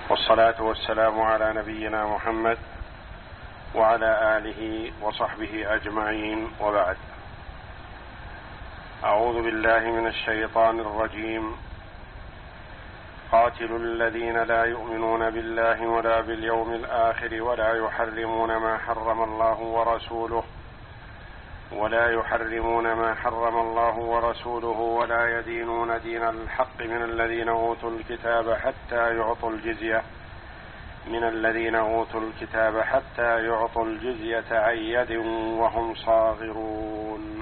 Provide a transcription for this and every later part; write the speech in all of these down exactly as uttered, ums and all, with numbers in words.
والصلاة والسلام على نبينا محمد وعلى آله وصحبه أجمعين، وبعد. أعوذ بالله من الشيطان الرجيم. قاتلوا الذين لا يؤمنون بالله ولا باليوم الآخر ولا يحرمون ما حرم الله ورسوله ولا يحرمون ما حرم الله ورسوله ولا يدينون دين الحق من الذين أوتوا الكتاب حتى يعطوا الجزية من الذين أوتوا الكتاب حتى يعطوا الجزية عن يد وهم صاغرون.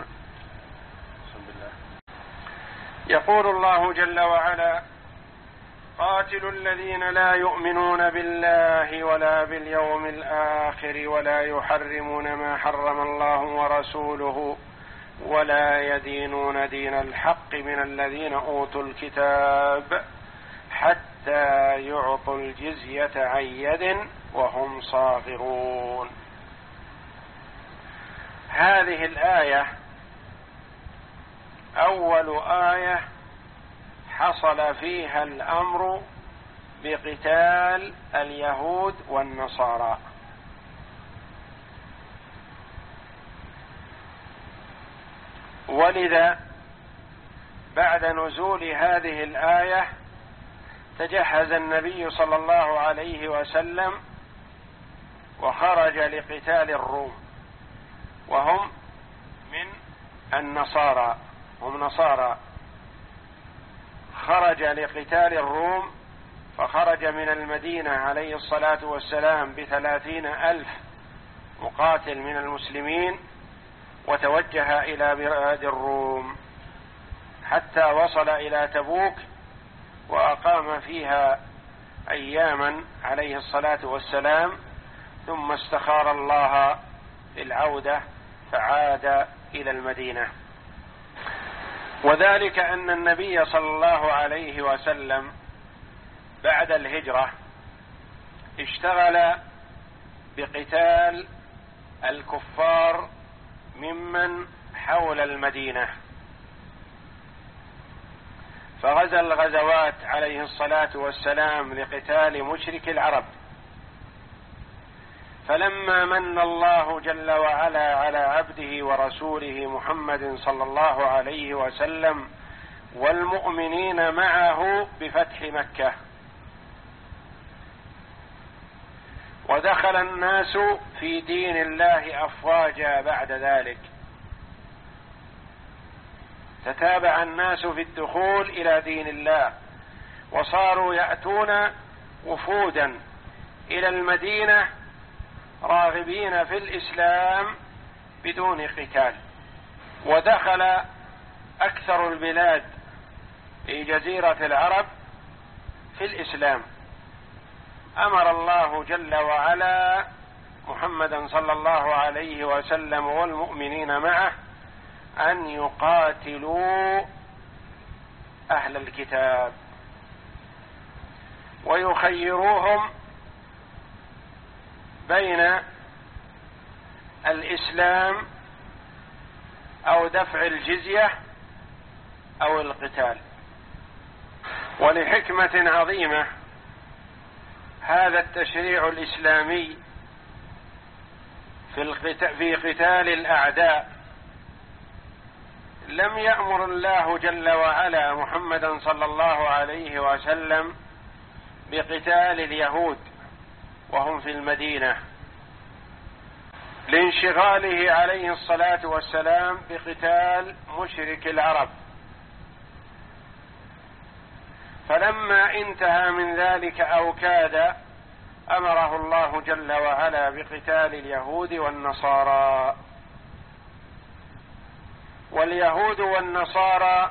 يقول الله جل وعلا: قاتلوا الذين لا يؤمنون بالله ولا باليوم الآخر ولا يحرمون ما حرم الله ورسوله ولا يدينون دين الحق من الذين أوتوا الكتاب حتى يعطوا الجزية عن يد وهم صاغرون. هذه الآية أول آية حصل فيها الأمر بقتال اليهود والنصارى، ولذا بعد نزول هذه الآية تجهز النبي صلى الله عليه وسلم وخرج لقتال الروم، وهم من النصارى، هم نصارى. خرج لقتال الروم، فخرج من المدينة عليه الصلاة والسلام بثلاثين ألف مقاتل من المسلمين، وتوجه إلى بلاد الروم حتى وصل إلى تبوك، وأقام فيها أياما عليه الصلاة والسلام، ثم استخار الله للعودة فعاد إلى المدينة. وذلك أن النبي صلى الله عليه وسلم بعد الهجرة اشتغل بقتال الكفار ممن حول المدينة، فغزا الغزوات عليه الصلاة والسلام لقتال مشرك العرب. فلما من الله جل وعلا على عبده ورسوله محمد صلى الله عليه وسلم والمؤمنين معه بفتح مكة، ودخل الناس في دين الله أفواجا بعد ذلك، تتابع الناس في الدخول إلى دين الله، وصاروا يأتون وفودا إلى المدينة راغبين في الإسلام بدون قتال. ودخل أكثر البلاد في جزيرة العرب في الإسلام. أمر الله جل وعلا محمدا صلى الله عليه وسلم والمؤمنين معه أن يقاتلوا أهل الكتاب ويخيروهم بين الإسلام أو دفع الجزية أو القتال. ولحكمة عظيمة هذا التشريع الإسلامي في قتال الأعداء، لم يأمر الله جل وعلا محمدا صلى الله عليه وسلم بقتال اليهود وهم في المدينة لانشغاله عليه الصلاة والسلام بقتال مشرك العرب. فلما انتهى من ذلك أو كاد، أمره الله جل وعلا بقتال اليهود والنصارى. واليهود والنصارى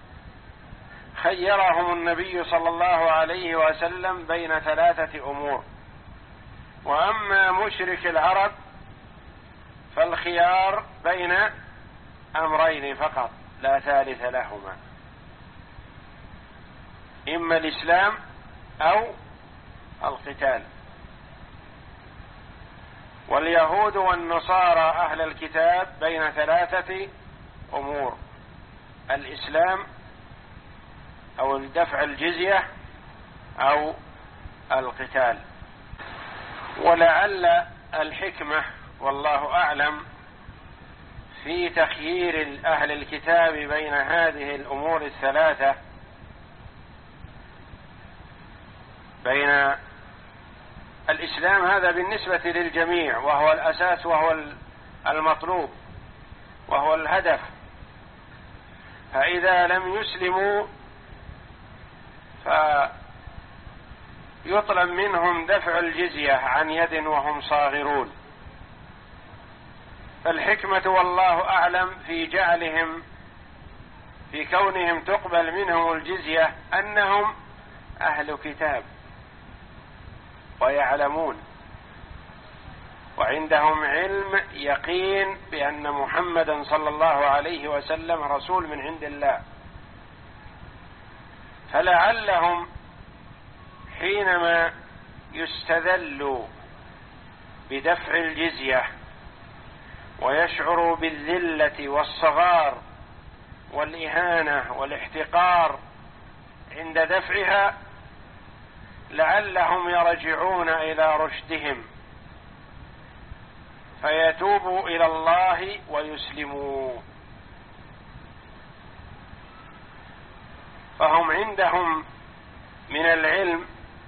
خيرهم النبي صلى الله عليه وسلم بين ثلاثة أمور، وأما مشرك العرب فالخيار بين أمرين فقط لا ثالث لهما، إما الإسلام أو القتال. واليهود والنصارى أهل الكتاب بين ثلاثة أمور: الإسلام أو دفع الجزية أو القتال. ولعل الحكمة والله أعلم في تخيير أهل الكتاب بين هذه الأمور الثلاثة، بين الإسلام هذا بالنسبة للجميع وهو الأساس وهو المطلوب وهو الهدف، فإذا لم يسلموا فيطلب منهم دفع الجزية عن يد وهم صاغرون. فالحكمة والله أعلم في جعلهم في كونهم تقبل منهم الجزية أنهم أهل كتاب ويعلمون وعندهم علم يقين بأن محمدا صلى الله عليه وسلم رسول من عند الله، فلعلهم حينما يستذلوا بدفع الجزية ويشعروا بالذلة والصغار والإهانة والاحتقار عند دفعها، لعلهم يرجعون إلى رشدهم فيتوبوا إلى الله ويسلموا. فهم عندهم من العلم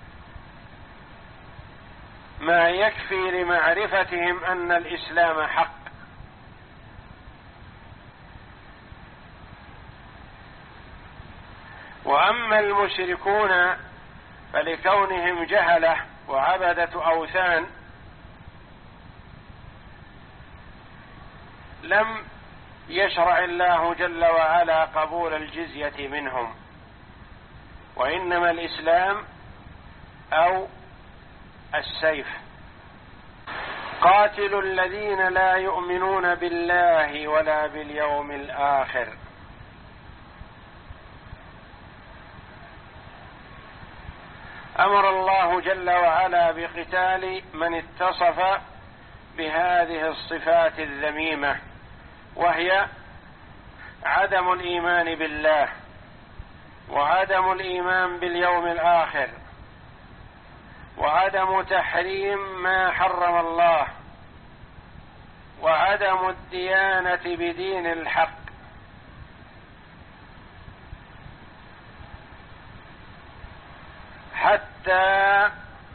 ما يكفي لمعرفتهم أن الإسلام حق، وأما المشركون فلكونهم جهلة وعبدة أوثان لم يشرع الله جل وعلا قبول الجزية منهم، وإنما الإسلام أو السيف. قاتلوا الذين لا يؤمنون بالله ولا باليوم الآخر. أمر الله جل وعلا بقتال من اتصف بهذه الصفات الذميمة، وهي عدم الإيمان بالله وعدم الإيمان باليوم الآخر وعدم تحريم ما حرم الله وعدم الديانة بدين الحق. حتى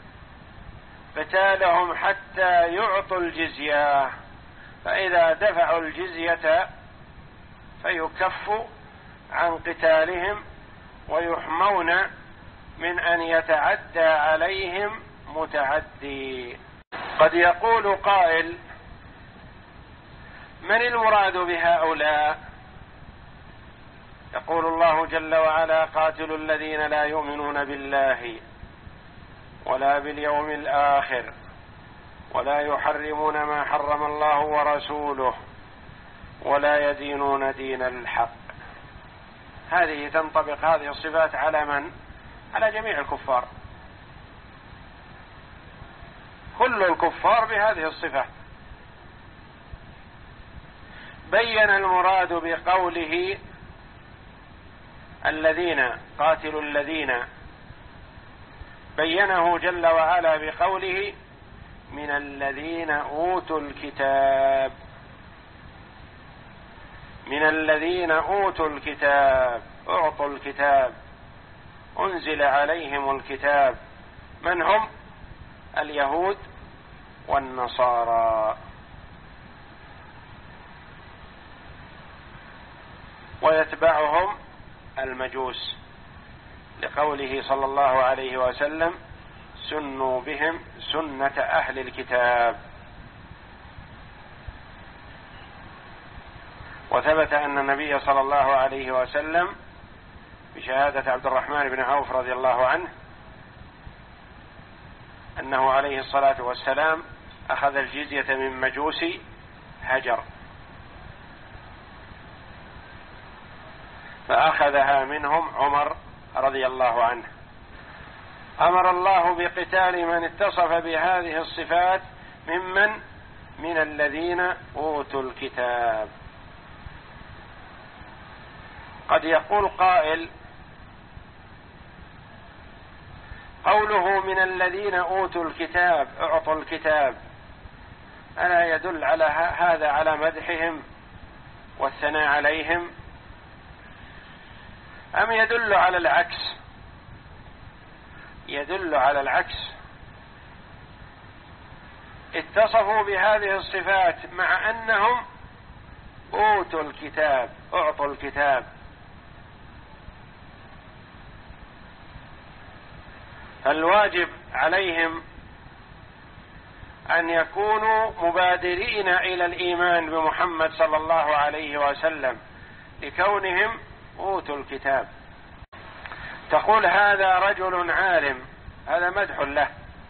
قتالهم حتى يعطوا الجزية، فإذا دفعوا الجزية فيكف عن قتالهم ويحمون من أن يتعدى عليهم متعدي. قد يقول قائل: من المراد بهؤلاء؟ يقول الله جل وعلا: قاتلوا الذين لا يؤمنون بالله ولا باليوم الآخر ولا يحرمون ما حرم الله ورسوله ولا يدينون دين الحق. هذه تنطبق هذه الصفات على من؟ على جميع الكفار، كل الكفار بهذه الصفة. بين المراد بقوله الذين قاتلوا الذين، بينه جل وعلا بقوله من الذين أوتوا الكتاب، من الذين أوتوا الكتاب، أعطوا الكتاب، أنزل عليهم الكتاب. من هم؟ اليهود والنصارى. ويتبعهم المجوس، لقوله صلى الله عليه وسلم: سنوا بهم سنة أهل الكتاب. وثبت أن النبي صلى الله عليه وسلم بشهادة عبد الرحمن بن عوف رضي الله عنه أنه عليه الصلاة والسلام أخذ الجزية من مجوس هجر، فأخذها منهم عمر رضي الله عنه. أمر الله بقتال من اتصف بهذه الصفات ممن من الذين أوتوا الكتاب. قد يقول قائل: قوله من الذين أوتوا الكتاب أعطوا الكتاب، ألا يدل على هذا على مدحهم والثناء عليهم، أم يدل على العكس؟ يدل على العكس. اتصفوا بهذه الصفات مع أنهم أوتوا الكتاب أعطوا الكتاب. فالواجب عليهم أن يكونوا مبادرين إلى الإيمان بمحمد صلى الله عليه وسلم لكونهم أوتوا الكتاب. تقول هذا رجل عالم، هذا مدح له.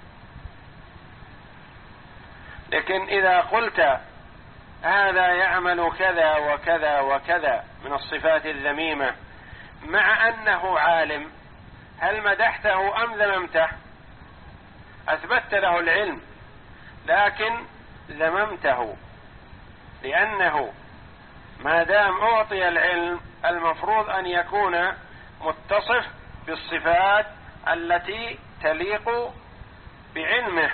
لكن إذا قلت هذا يعمل كذا وكذا وكذا من الصفات الذميمة مع أنه عالم، هل مدحته أم ذممته؟ أثبتت له العلم لكن ذممته، لأنه ما دام أعطي العلم المفروض أن يكون متصف بالصفات التي تليق بعلمه.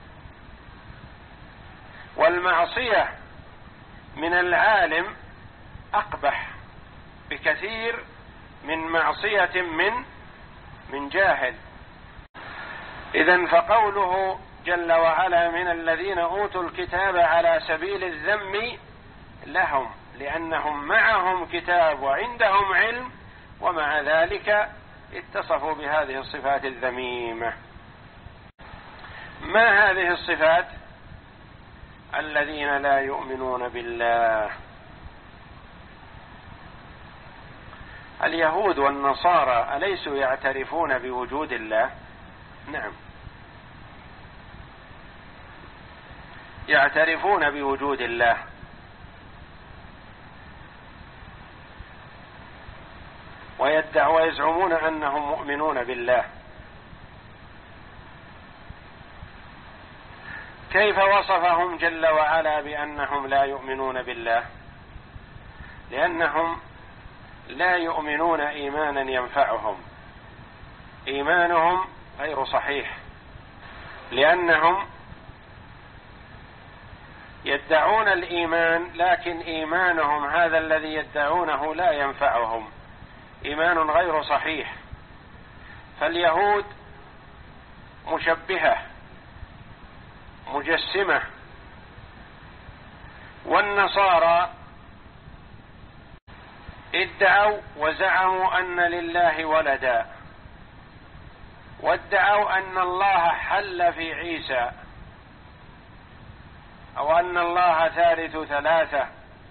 والمعصية من العالم أقبح بكثير من معصية من من جاهل. إذن فقوله جل وعلا من الذين أوتوا الكتاب على سبيل الذم لهم، لأنهم معهم كتاب وعندهم علم، ومع ذلك اتصفوا بهذه الصفات الذميمة. ما هذه الصفات؟ الذين لا يؤمنون بالله. اليهود والنصارى أليسوا يعترفون بوجود الله؟ نعم، يعترفون بوجود الله، ويدعوا ويزعمون أنهم مؤمنون بالله. كيف وصفهم جل وعلا بأنهم لا يؤمنون بالله؟ لأنهم لا يؤمنون إيمانا ينفعهم، إيمانهم غير صحيح، لأنهم يدعون الإيمان لكن إيمانهم هذا الذي يدعونه لا ينفعهم، إيمان غير صحيح. فاليهود مشبهة مجسمة، والنصارى ادعوا وزعموا أن لله ولدا، وادعوا أن الله حل في عيسى، أو أن الله ثالث ثلاثة.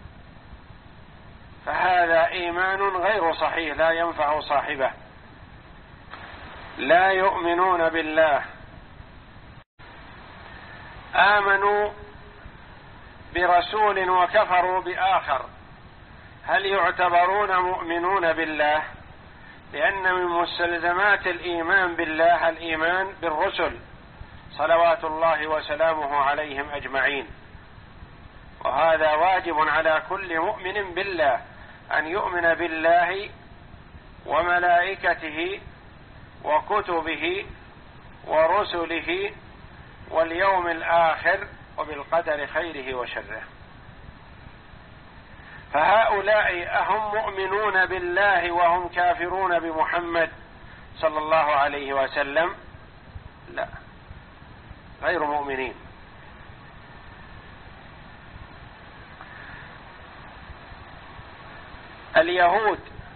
فهذا إيمان غير صحيح لا ينفع صاحبه. لا يؤمنون بالله، آمنوا برسول وكفروا بآخر، هل يعتبرون مؤمنون بالله؟ لأن من مستلزمات الإيمان بالله الإيمان بالرسل صلوات الله وسلامه عليهم أجمعين، وهذا واجب على كل مؤمن بالله أن يؤمن بالله وملائكته وكتبه ورسله واليوم الآخر وبالقدر خيره وشره. فهؤلاء أهم مؤمنون بالله وهم كافرون بمحمد صلى الله عليه وسلم؟ لا، غير مؤمنين. اليهود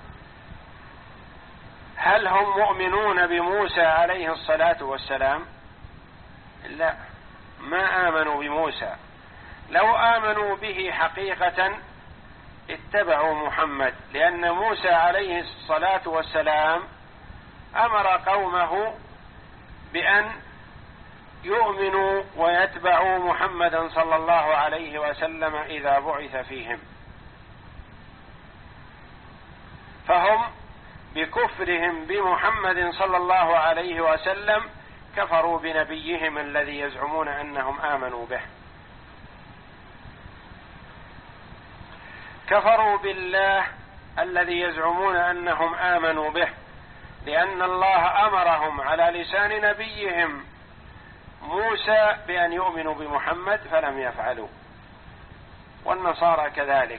هل هم مؤمنون بموسى عليه الصلاة والسلام؟ لا، ما آمنوا بموسى. لو آمنوا به حقيقة اتبعوا محمد، لأن موسى عليه الصلاة والسلام أمر قومه بأن يؤمنوا ويتبعوا محمدا صلى الله عليه وسلم إذا بعث فيهم. فهم بكفرهم بمحمد صلى الله عليه وسلم كفروا بنبيهم الذي يزعمون أنهم آمنوا به. كفروا بالله الذي يزعمون أنهم آمنوا به، لأن الله أمرهم على لسان نبيهم موسى بأن يؤمنوا بمحمد فلم يفعلوا، والنصارى كذلك.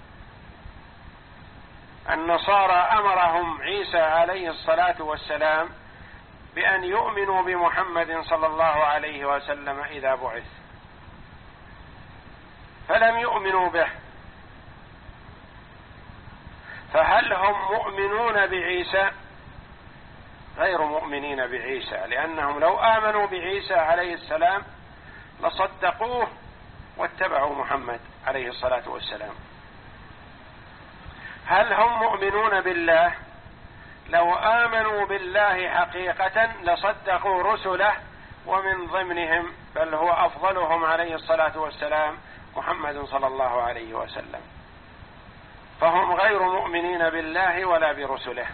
النصارى أمرهم عيسى عليه الصلاة والسلام بأن يؤمنوا بمحمد صلى الله عليه وسلم إذا بعث، فلم يؤمنوا به. فهل هم مؤمنون بعيسى؟ غير مؤمنين بعيسى، لأنهم لو آمنوا بعيسى عليه السلام لصدقوه واتبعوا محمد عليه الصلاة والسلام. هل هم مؤمنون بالله؟ لو آمنوا بالله حقيقة لصدقوا رسله، ومن ضمنهم بل هو أفضلهم عليه الصلاة والسلام محمد صلى الله عليه وسلم. فهم غير مؤمنين بالله ولا برسله.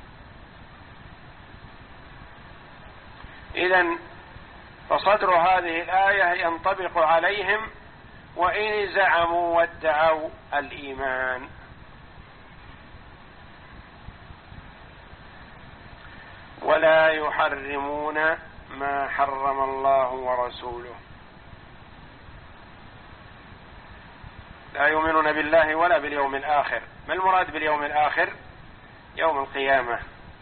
إذن فصدر هذه الآية ينطبق عليهم وإن زعموا وادعوا الإيمان. ولا يحرمون ما حرم الله ورسوله. لا يؤمنون بالله ولا باليوم الآخر. ما المراد باليوم الآخر؟ يوم القيامة.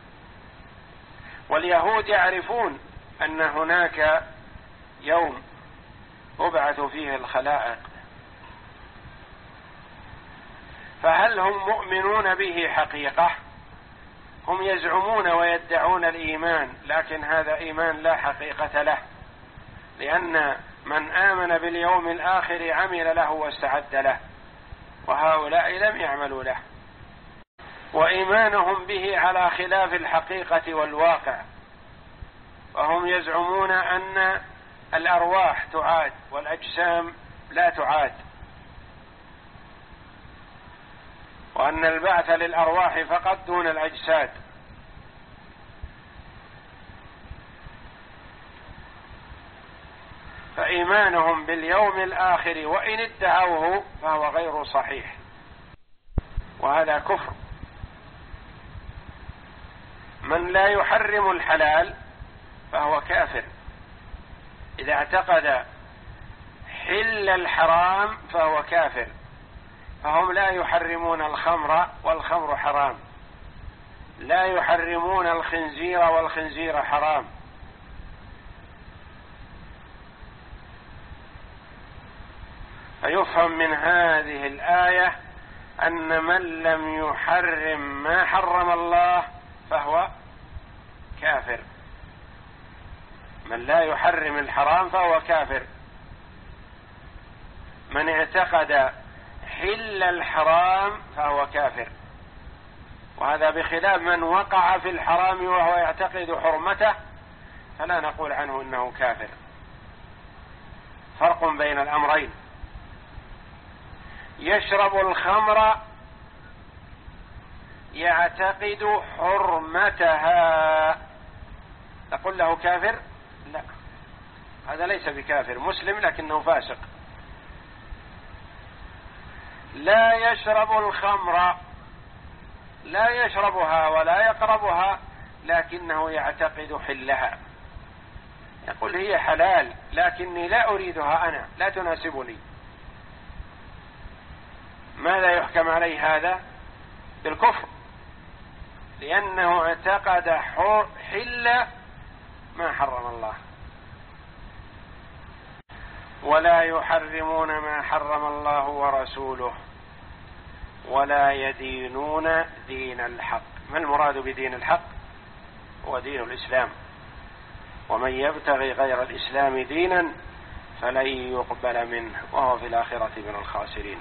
واليهود يعرفون أن هناك يوم تبعث فيه الخلائق، فهل هم مؤمنون به حقيقة؟ هم يزعمون ويدعون الإيمان، لكن هذا إيمان لا حقيقة له، لأن من آمن باليوم الآخر عمل له واستعد له، وهؤلاء لم يعملوا له، وإيمانهم به على خلاف الحقيقة والواقع. وهم يزعمون أن الأرواح تعاد والأجسام لا تعاد، وأن البعث للأرواح فقط دون الأجساد. فإيمانهم باليوم الآخر وإن ادعوه فهو غير صحيح، وهذا كفر. من لا يحرم الحلال فهو كافر. إذا اعتقد حل الحرام فهو كافر. فهم لا يحرمون الخمر والخمر حرام، لا يحرمون الخنزير والخنزير حرام. فيفهم من هذه الآية أن من لم يحرم ما حرم الله فهو كافر. من لا يحرم الحرام فهو كافر. من اعتقد حل الحرام فهو كافر، وهذا بخلاف من وقع في الحرام وهو يعتقد حرمته، فلا نقول عنه إنه كافر. فرق بين الأمرين. يشرب الخمر يعتقد حرمتها، تقول له كافر؟ لا، هذا ليس بكافر، مسلم لكنه فاسق. لا يشرب الخمر، لا يشربها ولا يقربها، لكنه يعتقد حلها، يقول هي حلال لكني لا أريدها، أنا لا تناسبني. ماذا يحكم عليه هذا؟ بالكفر، لأنه اعتقد حل ما حرم الله. ولا يحرمون ما حرم الله ورسوله ولا يدينون دين الحق. ما المراد بدين الحق؟ هو دين الإسلام. ومن يبتغي غير الإسلام دينا فلن يقبل منه وهو في الآخرة من الخاسرين.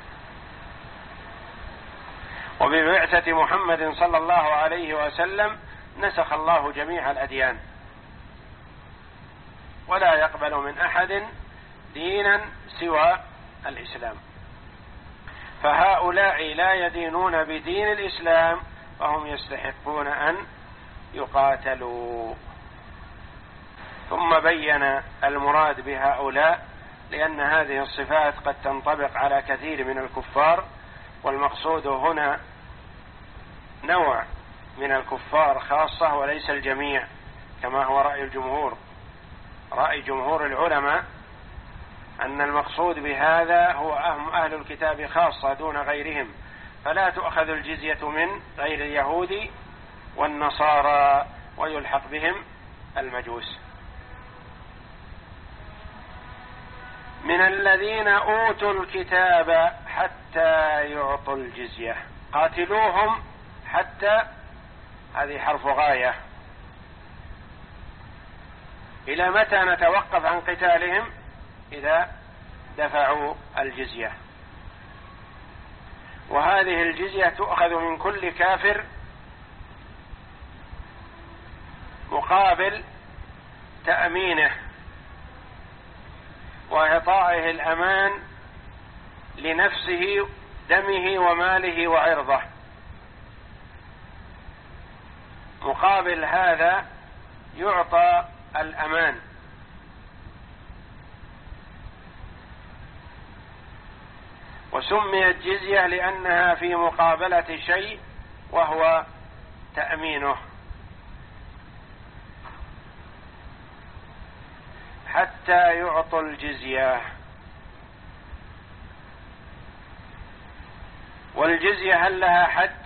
وببعثة محمد صلى الله عليه وسلم نسخ الله جميع الأديان، ولا يقبل من أحد دينا سوى الإسلام. فهؤلاء لا يدينون بدين الإسلام فهم يستحقون أن يقاتلوا. ثم بين المراد بهؤلاء، لأن هذه الصفات قد تنطبق على كثير من الكفار، والمقصود هنا نوع من الكفار خاصة وليس الجميع كما هو رأي الجمهور. رأي جمهور العلماء أن المقصود بهذا هو أهل الكتاب خاصة دون غيرهم، فلا تؤخذ الجزية من غير اليهود والنصارى ويلحق بهم المجوس. من الذين أوتوا الكتاب حتى يعطوا الجزية، قاتلوهم حتى، هذه حرف غاية، إلى متى نتوقف عن قتالهم؟ إذا دفعوا الجزية. وهذه الجزية تؤخذ من كل كافر مقابل تأمينه وإعطائه الأمان لنفسه، دمه وماله وعرضه. مقابل هذا يعطى الأمان. وسميت جزية لأنها في مقابلة شيء وهو تأمينه. حتى يعطوا الجزية. والجزية هل لها حد؟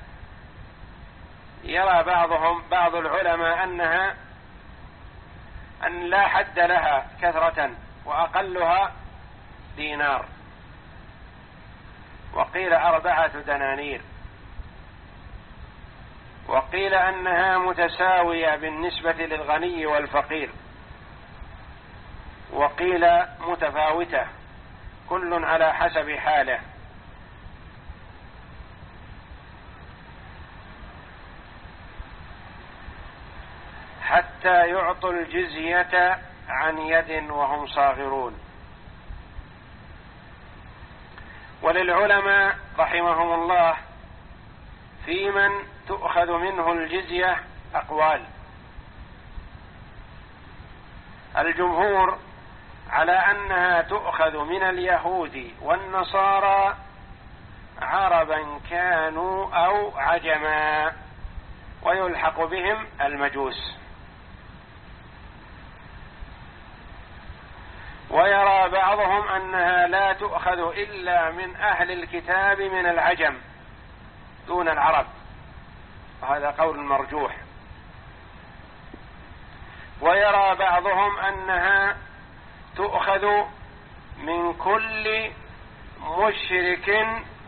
يرى بعضهم بعض العلماء أنها أن لا حد لها كثرة، وأقلها دينار، وقيل أربعة دنانير، وقيل أنها متساوية بالنسبة للغني والفقير، وقيل متفاوتة كل على حسب حاله. حتى يعطوا الجزية عن يد وهم صاغرون. وللعلماء رحمهم الله في من تؤخذ منه الجزية أقوال. الجمهور على أنها تؤخذ من اليهود والنصارى عربا كانوا أو عجما، ويلحق بهم المجوس. ويرى بعضهم أنها لا تؤخذ إلا من أهل الكتاب من العجم دون العرب، وهذا قول مرجوح. ويرى بعضهم أنها تؤخذ من كل مشرك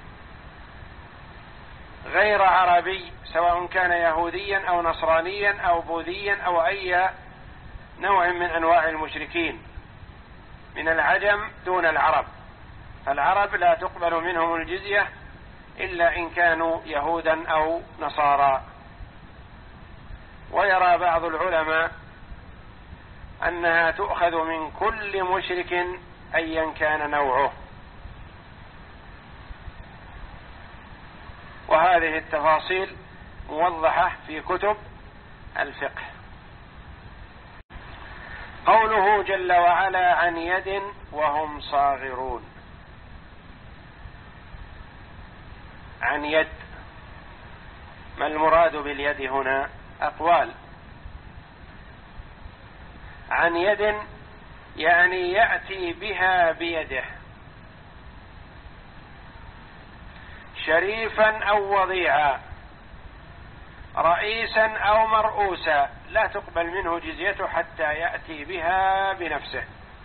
غير عربي، سواء كان يهوديا أو نصرانيا أو بوذيا أو أي نوع من أنواع المشركين من العجم دون العرب. العرب لا تقبل منهم الجزية إلا إن كانوا يهودا أو نصارى. ويرى بعض العلماء أنها تؤخذ من كل مشرك أيا كان نوعه. وهذه التفاصيل موضحة في كتب الفقه. قوله جل وعلا عن يد وهم صاغرون. عن يد، ما المراد باليد هنا؟ أقوال. عن يد يعني يأتي بها بيده، شريفا أو وضيعا، رئيسا أو مرؤوسا، لا تقبل منه جزيته حتى يأتي بها بنفسه،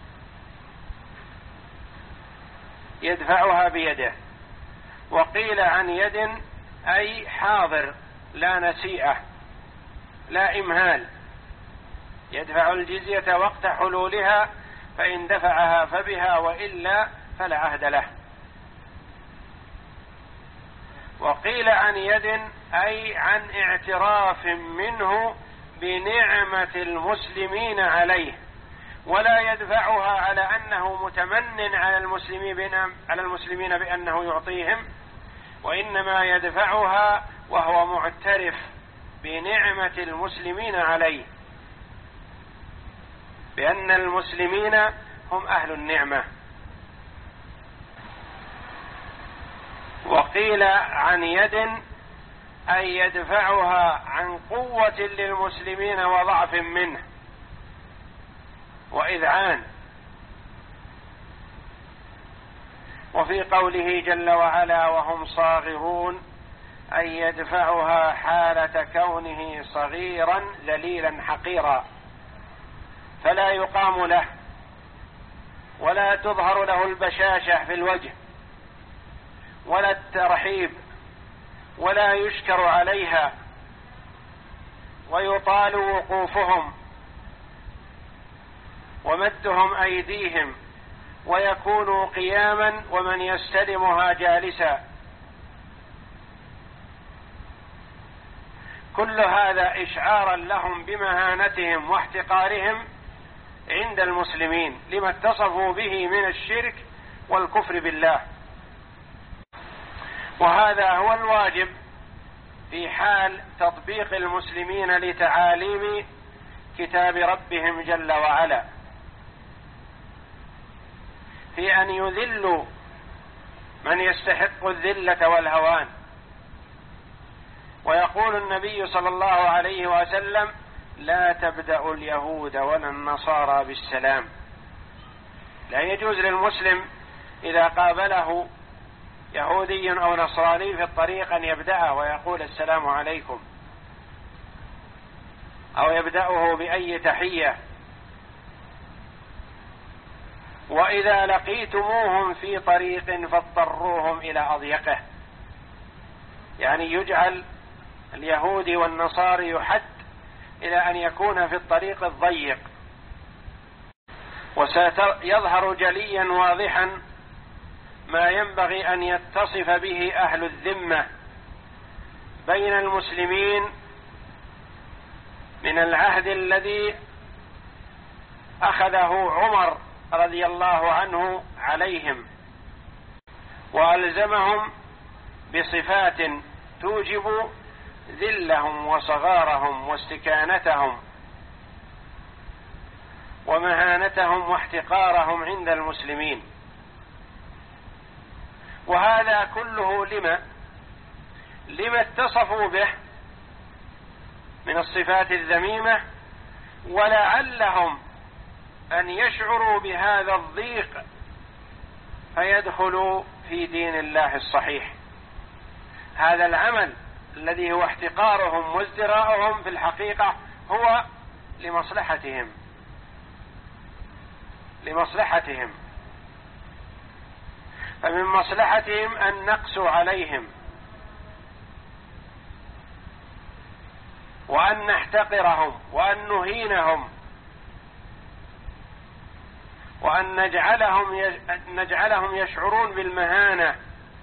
يدفعها بيده. وقيل عن يد أي حاضر، لا نسيئة، لا إمهال، يدفع الجزية وقت حلولها، فإن دفعها فبها وإلا فلا عهد له. وقيل عن يد أي عن اعتراف منه بنعمة المسلمين عليه، ولا يدفعها على أنه متمن على المسلمين على المسلمين بأنه يعطيهم، وإنما يدفعها وهو معترف بنعمة المسلمين عليه، بأن المسلمين هم أهل النعمة. وقيل عن يد أن يدفعها عن قوة للمسلمين وضعف منه وإذعان. وفي قوله جل وعلا وهم صاغرون أن يدفعها حالة كونه صغيرا ذليلا حقيرا، فلا يقام له ولا تظهر له البشاشة في الوجه ولا الترحيب ولا يشكر عليها، ويطال وقوفهم ومدهم أيديهم ويكونوا قياما ومن يستلمها جالسا. كل هذا إشعارا لهم بمهانتهم واحتقارهم عند المسلمين لما اتصفوا به من الشرك والكفر بالله. وهذا هو الواجب في حال تطبيق المسلمين لتعاليم كتاب ربهم جل وعلا، في أن يذلوا من يستحق الذلة والهوان. ويقول النبي صلى الله عليه وسلم لا تبدأ اليهود ولا النصارى بالسلام. لا يجوز للمسلم إذا قابله يهودي أو نصراني في الطريق أن يبدأه ويقول السلام عليكم، أو يبدأه بأي تحية. وإذا لقيتموهم في طريق فاضطروهم إلى أضيقه، يعني يجعل اليهودي والنصاري يحد إلى أن يكون في الطريق الضيق. وسيظهر جليا واضحا ما ينبغي أن يتصف به أهل الذمة بين المسلمين من العهد الذي أخذه عمر رضي الله عنه عليهم، وألزمهم بصفات توجب ذلهم وصغارهم واستكانتهم ومهانتهم واحتقارهم عند المسلمين. وهذا كله لما لما اتصفوا به من الصفات الذميمة، ولعلهم أن يشعروا بهذا الضيق فيدخلوا في دين الله الصحيح. هذا العمل الذي هو احتقارهم وازدراءهم في الحقيقة هو لمصلحتهم لمصلحتهم فمن مصلحتهم أن نقسو عليهم وأن نحتقرهم وأن نهينهم وأن نجعلهم نجعلهم يشعرون بالمهانة،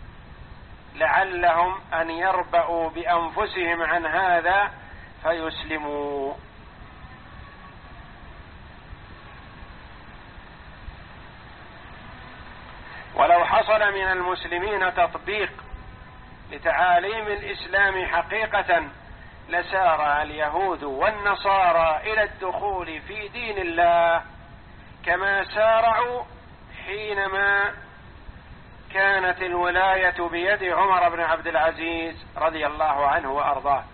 لعلهم أن يربأوا بأنفسهم عن هذا فيسلموا. ولو حصل من المسلمين تطبيق لتعاليم الإسلام حقيقة لسارع اليهود والنصارى إلى الدخول في دين الله كما سارعوا حينما كانت الولاية بيد عمر بن عبد العزيز رضي الله عنه وأرضاه.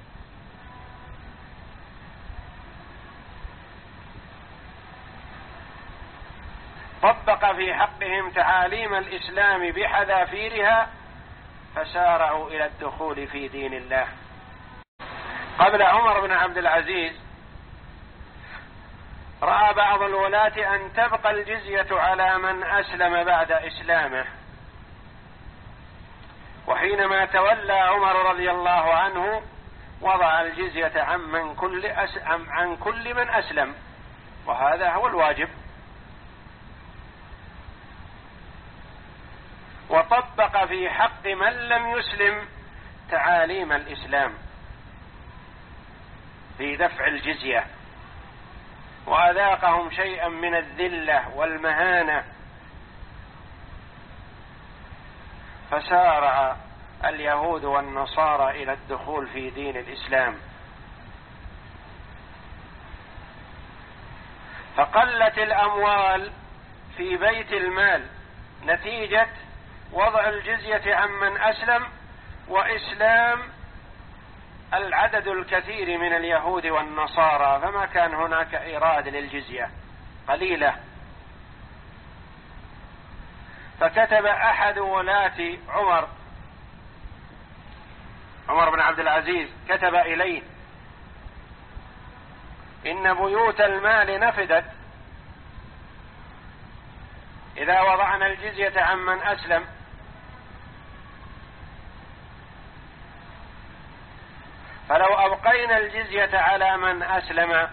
طبق في حقهم تعاليم الإسلام بحذافيرها فسارعوا إلى الدخول في دين الله. قبل عمر بن عبد العزيز رأى بعض الولاة أن تبقى الجزية على من أسلم بعد إسلامه، وحينما تولى عمر رضي الله عنه وضع الجزية عن من كل أس... عن كل من أسلم، وهذا هو الواجب. وطبق في حق من لم يسلم تعاليم الإسلام في دفع الجزية، وأذاقهم شيئا من الذلة والمهانة، فسارع اليهود والنصارى إلى الدخول في دين الإسلام. فقلت الأموال في بيت المال نتيجة وضع الجزية عمن أسلم وإسلام العدد الكثير من اليهود والنصارى، فما كان هناك إيراد للجزية، قليلة. فكتب أحد ولاة عمر عمر بن عبد العزيز كتب إليه: إن بيوت المال نفدت إذا وضعنا الجزية عمن أسلم، فلو أبقينا الجزية على من أسلم.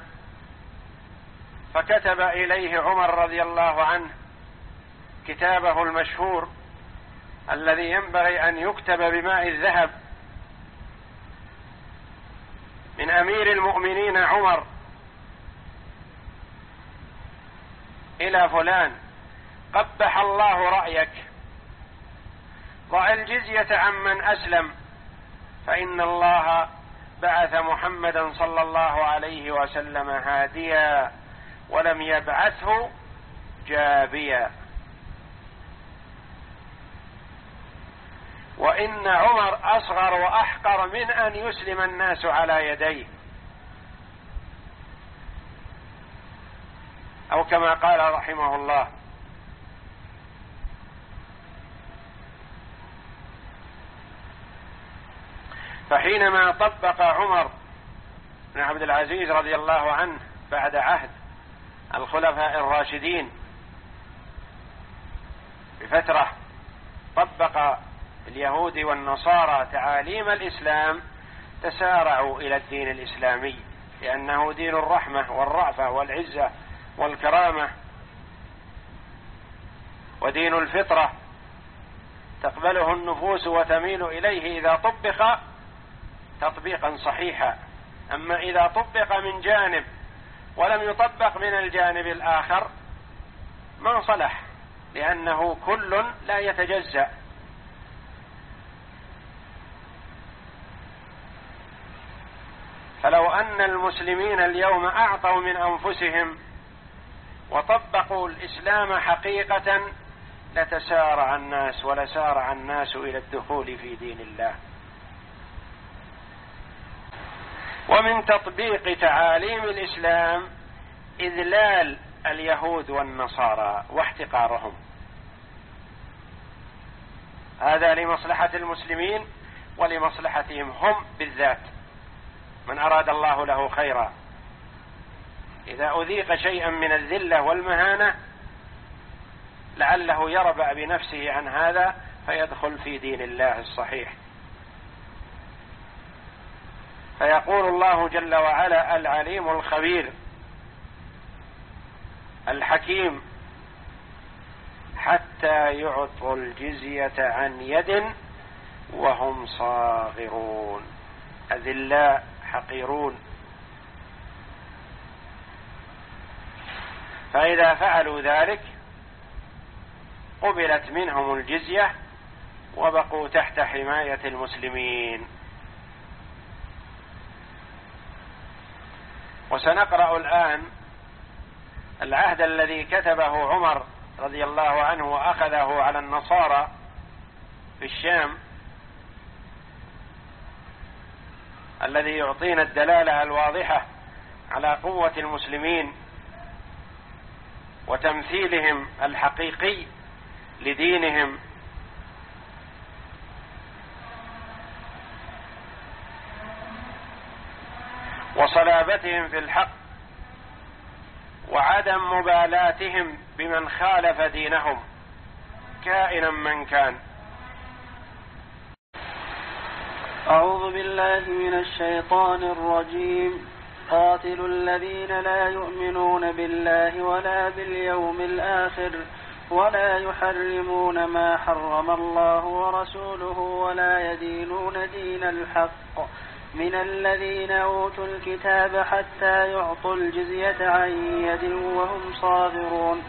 فكتب إليه عمر رضي الله عنه كتابه المشهور الذي ينبغي أن يكتب بماء الذهب من أمير المؤمنين عمر إلى فلان: قبح الله رأيك، ضع الجزية عمن أسلم، فإن الله بعث محمدا صلى الله عليه وسلم هاديا ولم يبعثه جابيا. وإن عمر أصغر وأحقر من أن يسلم الناس على يديه، أو كما قال رحمه الله. فحينما طبق عمر بن عبد العزيز رضي الله عنه بعد عهد الخلفاء الراشدين بفترة، طبق اليهود والنصارى تعاليم الإسلام، تسارعوا إلى الدين الإسلامي، لأنه دين الرحمة والرأفة والعزة والكرامة، ودين الفطرة تقبله النفوس وتميل إليه إذا طبق تطبيقا صحيحا. أما إذا طبق من جانب ولم يطبق من الجانب الآخر ما صلح، لأنه كل لا يتجزأ. فلو أن المسلمين اليوم أعطوا من أنفسهم وطبقوا الإسلام حقيقة لتسارع الناس ولسارع الناس إلى الدخول في دين الله. ومن تطبيق تعاليم الإسلام إذلال اليهود والنصارى واحتقارهم، هذا لمصلحة المسلمين ولمصلحتهم هم بالذات، من أراد الله له خيرا. إذا أذيق شيئا من الذلة والمهانة لعله يربع بنفسه عن هذا فيدخل في دين الله الصحيح. فيقول الله جل وعلا: العليم الخبير الحكيم، حتى يعطوا الجزية عن يد وهم صاغرون، أذلاء حقيرون. فإذا فعلوا ذلك قبلت منهم الجزية وبقوا تحت حماية المسلمين. وسنقرأ الآن العهد الذي كتبه عمر رضي الله عنه وأخذه على النصارى في الشام، الذي يعطينا الدلالة الواضحة على قوة المسلمين وتمثيلهم الحقيقي لدينهم. وصلابتهم في الحق وعدم مبالاتهم بمن خالف دينهم كائنا من كان. أعوذ بالله من الشيطان الرجيم. قاتلوا الذين لا يؤمنون بالله ولا باليوم الآخر ولا يحرمون ما حرم الله ورسوله ولا يدينون دين الحق من الذين أوتوا الكتاب حتى يعطوا الجزية عن يد وهم صاغرون.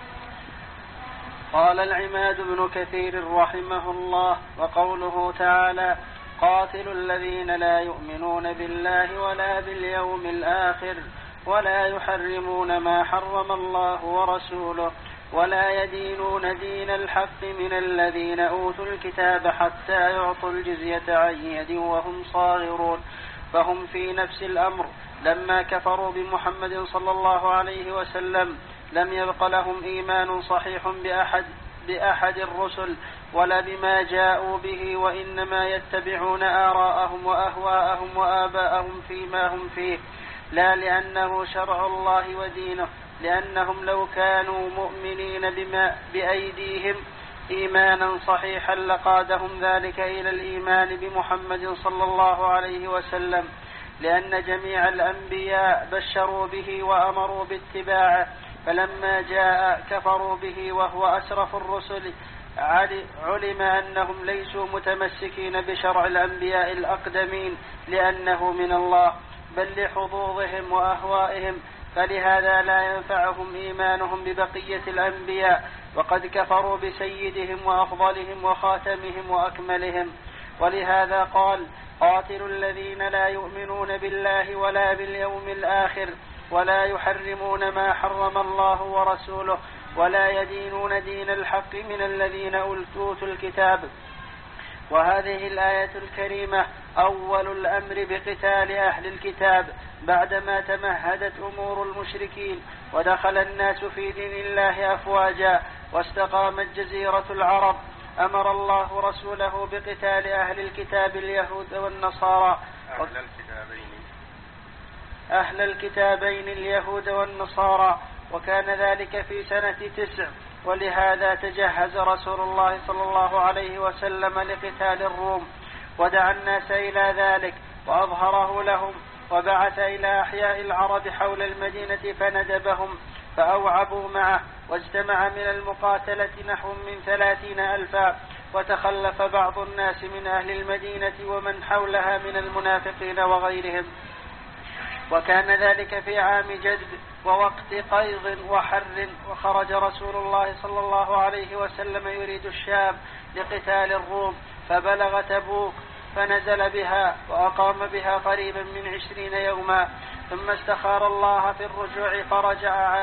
قال العماد بن كثير رحمه الله: وقوله تعالى: قاتلوا الذين لا يؤمنون بالله ولا باليوم الآخر ولا يحرمون ما حرم الله ورسوله ولا يدينون دين الحق من الذين أوتوا الكتاب حتى يعطوا الجزية عن يد وهم صاغرون. فهم في نفس الأمر لما كفروا بمحمد صلى الله عليه وسلم لم يبق لهم إيمان صحيح بأحد, بأحد الرسل ولا بما جاءوا به، وإنما يتبعون آراءهم وأهواءهم وآباءهم فيما هم فيه، لا لأنه شرع الله ودينه، لأنهم لو كانوا مؤمنين بما بأيديهم إيمانا صحيحا لقادهم ذلك إلى الإيمان بمحمد صلى الله عليه وسلم، لأن جميع الأنبياء بشروا به وأمروا باتباعه، فلما جاء كفروا به وهو أشرف الرسل علم أنهم ليسوا متمسكين بشرع الأنبياء الأقدمين لأنه من الله، بل لحظوظهم وأهوائهم، فلهذا لا ينفعهم إيمانهم ببقية الأنبياء، وقد كفروا بسيدهم وأفضلهم وخاتمهم وأكملهم. ولهذا قال: قاتلوا الذين لا يؤمنون بالله ولا باليوم الآخر ولا يحرمون ما حرم الله ورسوله ولا يدينون دين الحق من الذين أوتوا الكتاب. وهذه الآية الكريمة أول الأمر بقتال أهل الكتاب بعدما تمهدت أمور المشركين ودخل الناس في دين الله أفواجا واستقامت جزيرة العرب. أمر الله رسوله بقتال أهل الكتاب اليهود والنصارى أهل الكتابين أهل الكتابين اليهود والنصارى، وكان ذلك في سنة تسع، ولهذا تجهز رسول الله صلى الله عليه وسلم لقتال الروم، ودعا الناس إلى ذلك وأظهره لهم، وبعث إلى أحياء العرب حول المدينة فندبهم فأوعبوا معه، واجتمع من المقاتلة نحو من ثلاثين ألفا، وتخلف بعض الناس من أهل المدينة ومن حولها من المنافقين وغيرهم. وكان ذلك في عام جدب ووقت قيض وحر، وخرج رسول الله صلى الله عليه وسلم يريد الشام لقتال الروم، فبلغ تبوك فنزل بها وأقام بها قريبا من عشرين يوما، ثم استخار الله في الرجوع فرجع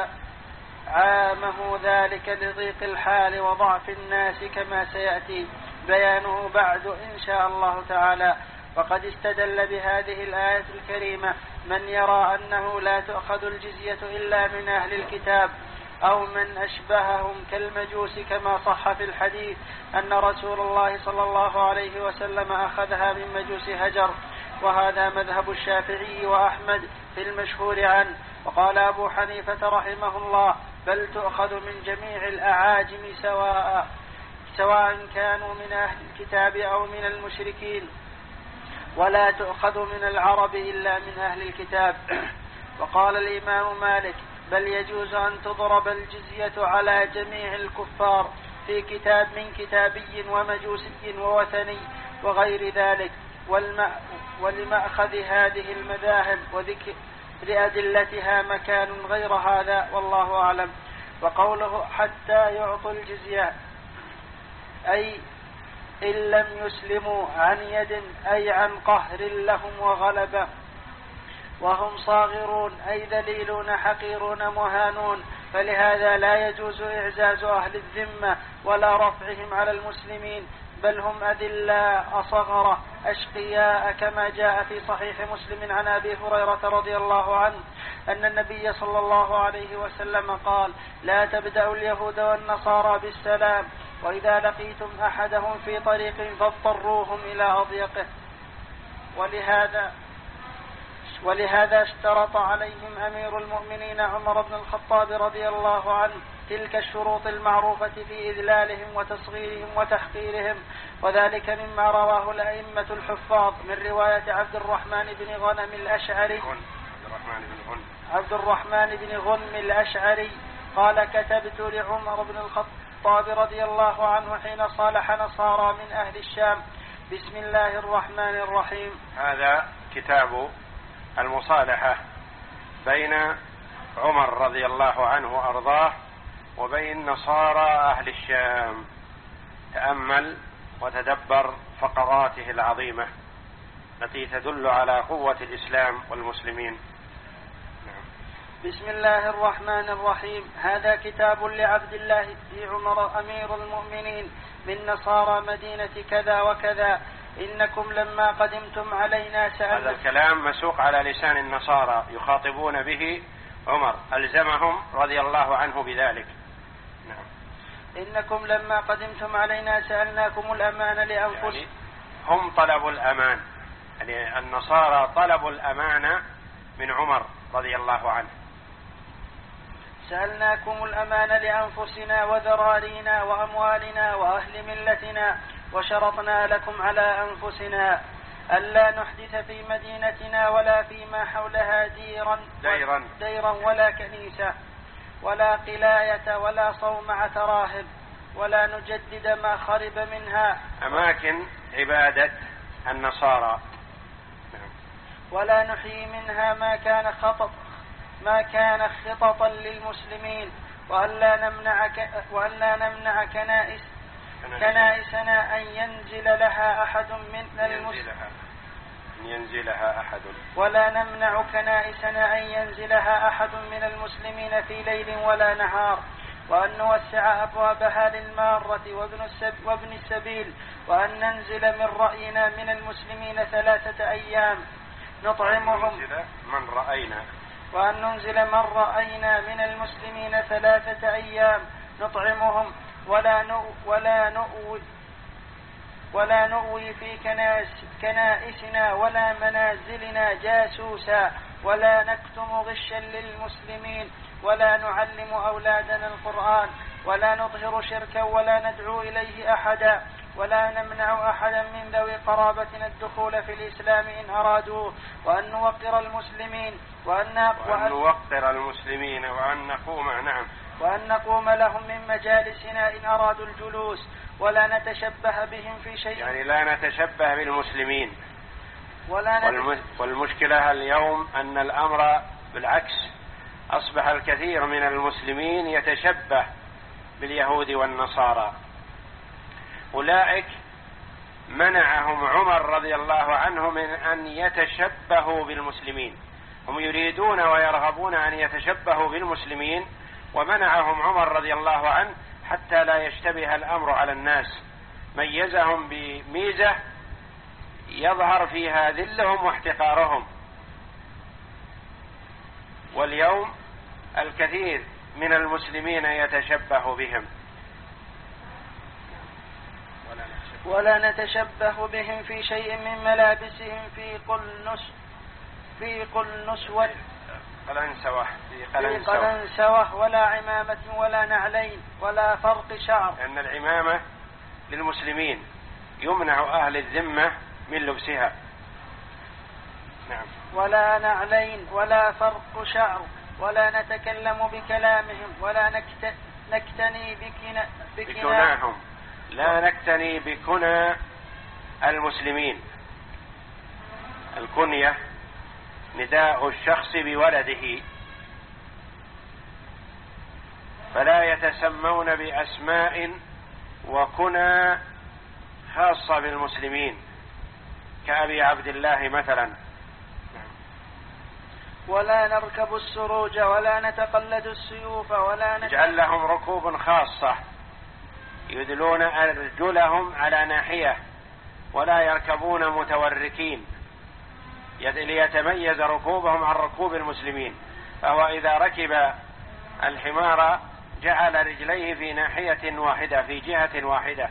عامه ذلك لضيق الحال وضعف الناس كما سيأتي بيانه بعد إن شاء الله تعالى. وقد استدل بهذه الآية الكريمة من يرى أنه لا تؤخذ الجزية إلا من أهل الكتاب أو من أشبههم كالمجوس، كما صح في الحديث أن رسول الله صلى الله عليه وسلم أخذها من مجوس هجر، وهذا مذهب الشافعي وأحمد في المشهور عنه. وقال أبو حنيفة رحمه الله: بل تؤخذ من جميع الأعاجم سواء سواء كانوا من أهل الكتاب أو من المشركين، ولا تؤخذ من العرب إلا من أهل الكتاب. وقال الإمام مالك: بل يجوز أن تضرب الجزية على جميع الكفار في كتاب من كتابي ومجوسي ووثني وغير ذلك. ولمأخذ هذه المذاهب وذكر لأدلتها مكان غير هذا، والله أعلم. وقوله حتى يعطوا الجزية أي إن لم يسلموا عن يد، أي عن قهر لهم وغلبة، وهم صاغرون أي ذليلون حقيرون مهانون، فلهذا لا يجوز إعزاز أهل الذمة ولا رفعهم على المسلمين، بل هم أذلاء أصغر أشقياء، كما جاء في صحيح مسلم عن أبي هريرة رضي الله عنه أن النبي صلى الله عليه وسلم قال: لا تبدأوا اليهود والنصارى بالسلام، وإذا لقيتم أحدهم في طريق فاضطروهم إلى أضيقه. ولهذا ولهذا اشترط عليهم أمير المؤمنين عمر بن الخطاب رضي الله عنه تلك الشروط المعروفة في إذلالهم وتصغيرهم وتحقيرهم، وذلك مما رواه الأئمة الحفاظ من رواية عبد الرحمن بن غنم الأشعري عبد الرحمن بن غنم الأشعري قال: كتبت لعمر بن الخطاب رضي الله عنه حين صالح نصارى من أهل الشام: بسم الله الرحمن الرحيم. هذا كتاب المصالحة بين عمر رضي الله عنه وأرضاه وبين نصارى أهل الشام. تأمل وتدبر فقراته العظيمة التي تدل على قوة الإسلام والمسلمين. بسم الله الرحمن الرحيم. هذا كتاب لعبد الله بن عمر أمير المؤمنين من نصارى مدينة كذا وكذا، إنكم لما قدمتم علينا سألنا. هذا الكلام مسوق على لسان النصارى يخاطبون به عمر، ألزمهم رضي الله عنه بذلك. نعم. إنكم لما قدمتم علينا سألناكم الأمان لأنفسكم. يعني هم طلبوا الأمان، يعني النصارى طلبوا الأمان من عمر رضي الله عنه. سألناكم الأمان لأنفسنا وذرارينا وأموالنا وأهل ملتنا، وشرطنا لكم على أنفسنا ألا نحدث في مدينتنا ولا فيما حولها ديرا, ديرا, ديرا ولا كنيسة ولا قلاية ولا صومعة راهب، ولا نجدد ما خرب منها أماكن عبادة النصارى، ولا نحيي منها ما كان خطط ما كان خططا للمسلمين، وألا نمنع ك... وألا نمنع كنائس كنائسنا أن ينزل لها أحد من المسلمين ينزلها أحد ولا نمنع كنائسنا أن ينزلها أحد من المسلمين في ليل ولا نهار، وأن نوسع أبوابها للمارة وابن, السب... وابن السبيل، وأن ننزل من رأينا من المسلمين ثلاثة أيام نطعمهم من رأينا وأن ننزل من رأينا من المسلمين ثلاثة أيام نطعمهم، ولا نو ولا نؤوي ولا نؤوي في كنائس كنائسنا ولا منازلنا جاسوسا، ولا نكتم غشا للمسلمين، ولا نعلم أولادنا القرآن، ولا نظهر شركا ولا ندعو إليه أحدا، ولا نمنع أحدا من ذوي قرابتنا الدخول في الإسلام إن أرادوه، وأن نوقر المسلمين وأن, وأن نوقر المسلمين وأن نقوم نعم وأن نقوم لهم من مجالسنا إن أرادوا الجلوس، ولا نتشبه بهم في شيء، يعني لا نتشبه بالمسلمين. ولا والم... والمشكلة اليوم أن الأمر بالعكس، أصبح الكثير من المسلمين يتشبه باليهود والنصارى. أولئك منعهم عمر رضي الله عنه من أن يتشبهوا بالمسلمين، هم يريدون ويرغبون أن يتشبهوا بالمسلمين، ومنعهم عمر رضي الله عنه حتى لا يشتبه الأمر على الناس، ميزهم بميزة يظهر فيها ذلهم واحتقارهم. واليوم الكثير من المسلمين يتشبه بهم، ولا نتشبه بهم في شيء من ملابسهم في قلنس في قلنسوة قلنسوة في قلنسوة ولا عمامة ولا نعلين ولا فرق شعر، لأن العمامة للمسلمين يمنع أهل الذمة من لبسها. نعم. ولا نعلين ولا فرق شعر، ولا نتكلم بكلامهم، ولا نكت... نكتني بكنا... بكناهم، لا نكتني بكنى المسلمين. الكنية نداء الشخص بولده، فلا يتسمون بأسماء وكنى خاصة بالمسلمين كأبي عبد الله مثلا. ولا نركب السروج ولا نتقلد السيوف ولا نجعل لهم ركوب خاصة يدلون أرجلهم على ناحية، ولا يركبون متوركين ليتميز ركوبهم عن ركوب المسلمين. فهو إذا ركب الحمار جعل رجليه في ناحية واحدة في جهة واحدة.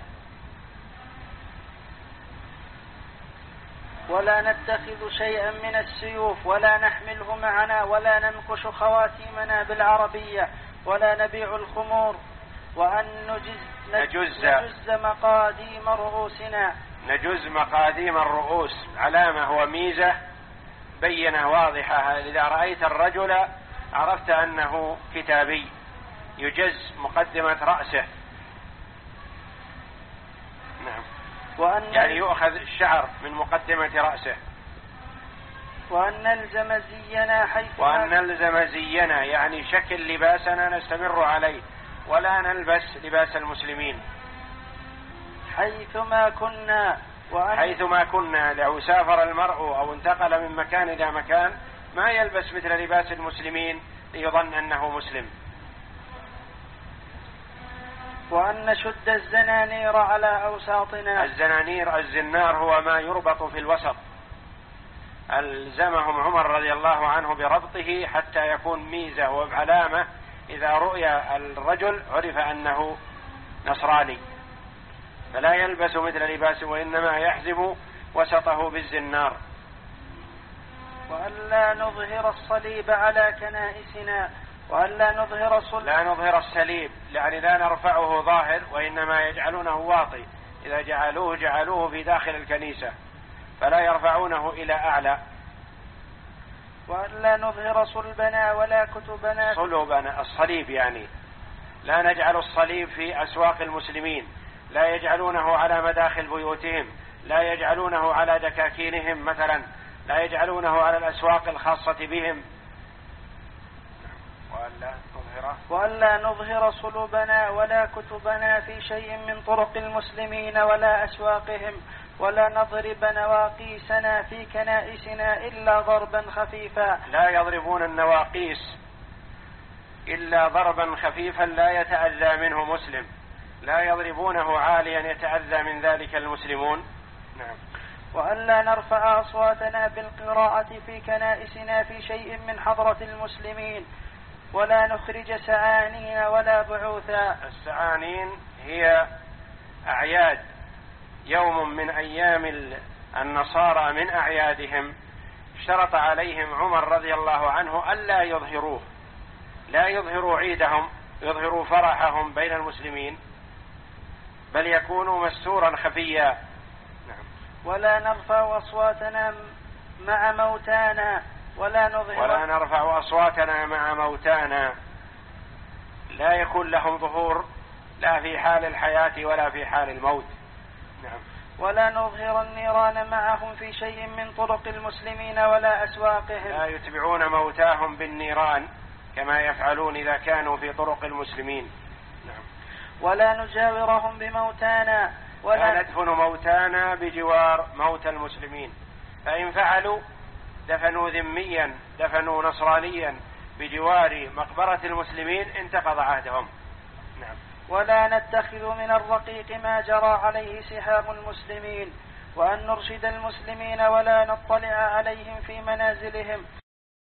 ولا نتخذ شيئا من السيوف ولا نحمله معنا، ولا ننقش خواتيمنا بالعربية، ولا نبيع الخمور، وأن نجز, نجز, نجز مقاديم رؤوسنا نجز مقاديم الرؤوس، علامة وميزة بينة واضحة، إذا رأيت الرجل عرفت أنه كتابي، يجز مقدمة رأسه. نعم. وأن يعني يؤخذ الشعر من مقدمة رأسه. وأن نلزم زينا حيث وأن نلزم زينا يعني شكل لباسنا نستمر عليه، ولا نلبس لباس المسلمين حيثما كنا. وأن حيثما كنا، لو سافر المرء أو انتقل من مكان إلى مكان ما يلبس مثل لباس المسلمين ليظن أنه مسلم. وأن نشد الزنانير على أوساطنا. الزنانير الزنار هو ما يربط في الوسط، ألزمهم عمر رضي الله عنه بربطه حتى يكون ميزة وعلامة، إذا رؤي الرجل عرف أنه نصراني، فلا يلبس مثل لباس وإنما يحزم وسطه بالزنار. وألا نظهر الصليب على كنائسنا، وألا نظهر الصليب لا نظهر الصليب يعني لا نرفعه ظاهر، وإنما يجعلونه واطي، إذا جعلوه جعلوه في داخل الكنيسة فلا يرفعونه إلى أعلى. وألا نظهر صلبنا ولا كتبنا. صلبنا الصليب يعني لا نجعل الصليب في أسواق المسلمين، لا يجعلونه على مداخل بيوتهم، لا يجعلونه على دكاكينهم مثلا، لا يجعلونه على الأسواق الخاصة بهم. وألا نظهر وألا نظهر صلبنا ولا كتبنا في شيء من طرق المسلمين ولا أسواقهم، ولا نضرب نواقيسنا في كنائسنا إلا ضربا خفيفا. لا يضربون النواقيس إلا ضربا خفيفا لا يتأذى منه مسلم، لا يضربونه عاليا يتأذى من ذلك المسلمون. نعم. وألا نرفع أصواتنا بالقراءة في كنائسنا في شيء من حضرة المسلمين، ولا نخرج سعانين ولا بعوثا. السعانين هي أعياد، يوم من أيام النصارى من أعيادهم، اشترط عليهم عمر رضي الله عنه ألا يظهروه، لا يظهروا عيدهم، يظهروا فرحهم بين المسلمين، بل يكونوا مستورا خفيا. نعم. ولا نرفع أصواتنا مع موتانا، ولا نظهر ولا نرفع أصواتنا مع موتانا، لا يكون لهم ظهور لا في حال الحياة ولا في حال الموت. نعم. ولا نظهر النيران معهم في شيء من طرق المسلمين ولا أسواقهم. لا يتبعون موتاهم بالنيران كما يفعلون إذا كانوا في طرق المسلمين. نعم. ولا نجاورهم بموتانا، ولا ندفن موتانا بجوار موت المسلمين، فإن فعلوا دفنوا ذميا دفنوا نصرانيا بجوار مقبرة المسلمين انتقض عهدهم. نعم. ولا نتخذ من الرقيق ما جرى عليه سحاب المسلمين، وأن نرشد المسلمين ولا نطلع عليهم في منازلهم.